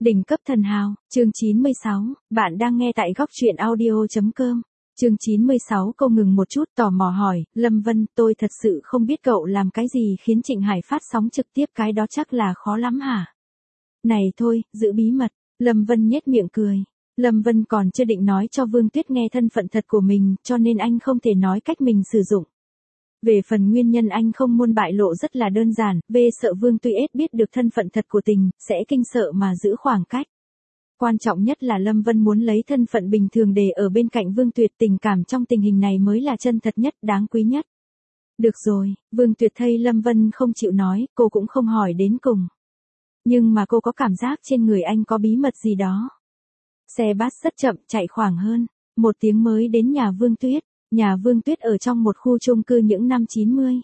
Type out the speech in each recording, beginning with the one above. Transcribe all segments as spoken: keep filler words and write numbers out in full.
Đỉnh cấp thần hào, chương chín mươi sáu, bạn đang nghe tại góc truyện audio.com. Chương chín mươi sáu cô ngừng một chút tò mò hỏi, Lâm Vân, tôi thật sự không biết cậu làm cái gì khiến Trịnh Hải phát sóng trực tiếp, cái đó chắc là khó lắm hả? Này thôi, giữ bí mật, Lâm Vân nhếch miệng cười. Lâm Vân còn chưa định nói cho Vương Tuyết nghe thân phận thật của mình, cho nên anh không thể nói cách mình sử dụng. Về phần nguyên nhân anh không muốn bại lộ rất là đơn giản, B sợ Vương Tuyết biết được thân phận thật của tình, sẽ kinh sợ mà giữ khoảng cách. Quan trọng nhất là Lâm Vân muốn lấy thân phận bình thường để ở bên cạnh Vương Tuyệt, tình cảm trong tình hình này mới là chân thật nhất, đáng quý nhất. Được rồi, Vương Tuyệt thấy Lâm Vân không chịu nói, cô cũng không hỏi đến cùng. Nhưng mà cô có cảm giác trên người anh có bí mật gì đó. Xe bus rất chậm, chạy khoảng hơn một tiếng mới đến nhà Vương Tuyết. Nhà Vương Tuyết ở trong một khu chung cư những năm chín mươi.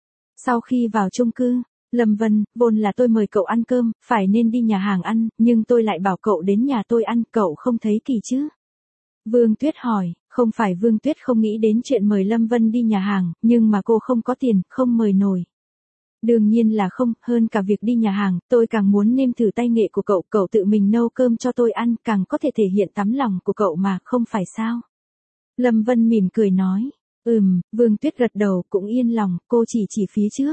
Sau khi vào chung cư, Lâm Vân, vốn là tôi mời cậu ăn cơm, phải nên đi nhà hàng ăn, nhưng tôi lại bảo cậu đến nhà tôi ăn, cậu không thấy kỳ chứ? Vương Tuyết hỏi, không phải Vương Tuyết không nghĩ đến chuyện mời Lâm Vân đi nhà hàng, nhưng mà cô không có tiền, không mời nổi. Đương nhiên là không, hơn cả việc đi nhà hàng, tôi càng muốn nếm thử tay nghệ của cậu, cậu tự mình nấu cơm cho tôi ăn, càng có thể thể hiện tấm lòng của cậu mà, không phải sao? Lâm Vân mỉm cười nói, ừm, Vương Tuyết gật đầu cũng yên lòng, cô chỉ chỉ phía trước.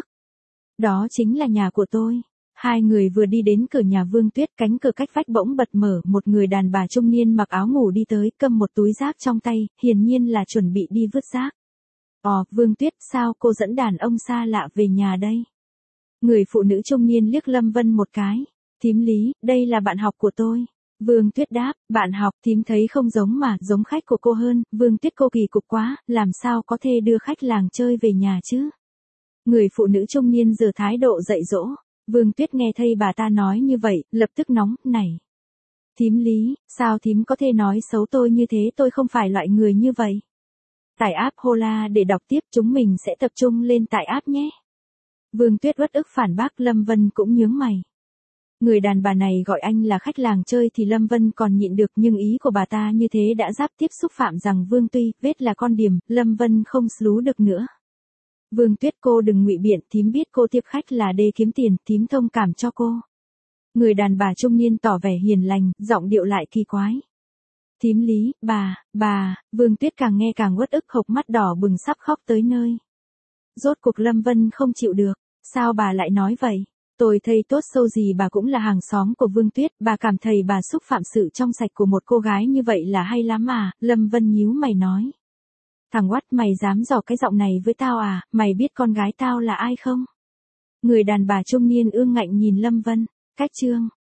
Đó chính là nhà của tôi. Hai người vừa đi đến cửa nhà Vương Tuyết, cánh cửa cách vách bỗng bật mở, một người đàn bà trung niên mặc áo ngủ đi tới, cầm một túi rác trong tay, hiển nhiên là chuẩn bị đi vứt rác. Ồ, Vương Tuyết, sao cô dẫn đàn ông xa lạ về nhà đây? Người phụ nữ trung niên liếc Lâm Vân một cái. Thím Lý, đây là bạn học của tôi. Vương Tuyết đáp, bạn học, thím thấy không giống mà, giống khách của cô hơn. Vương Tuyết, cô kỳ cục quá, làm sao có thể đưa khách làng chơi về nhà chứ? Người phụ nữ trung niên giở thái độ dạy dỗ. Vương Tuyết nghe thấy bà ta nói như vậy, lập tức nóng, này. Thím Lý, sao thím có thể nói xấu tôi như thế, tôi không phải loại người như vậy. Tải app Hola để đọc tiếp, chúng mình sẽ tập trung lên tải app nhé. Vương Tuyết uất ức phản bác, Lâm Vân cũng nhướng mày. Người đàn bà này gọi anh là khách làng chơi thì Lâm Vân còn nhịn được, nhưng ý của bà ta như thế đã giáp tiếp xúc phạm rằng Vương Tuy, vết là con điểm, Lâm Vân không slú được nữa. Vương Tuyết, cô đừng ngụy biện, thím biết cô tiếp khách là để kiếm tiền, thím thông cảm cho cô. Người đàn bà trung niên tỏ vẻ hiền lành, giọng điệu lại kỳ quái. Thím Lý, bà, bà, Vương Tuyết càng nghe càng uất ức, hộc mắt đỏ bừng sắp khóc tới nơi. Rốt cuộc Lâm Vân không chịu được, sao bà lại nói vậy? Tôi thấy tốt sâu gì bà cũng là hàng xóm của Vương Tuyết, bà cảm thấy bà xúc phạm sự trong sạch của một cô gái như vậy là hay lắm à, Lâm Vân nhíu mày nói. Thằng oắt, mày dám dò cái giọng này với tao à, mày biết con gái tao là ai không? Người đàn bà trung niên ương ngạnh nhìn Lâm Vân, cách chương.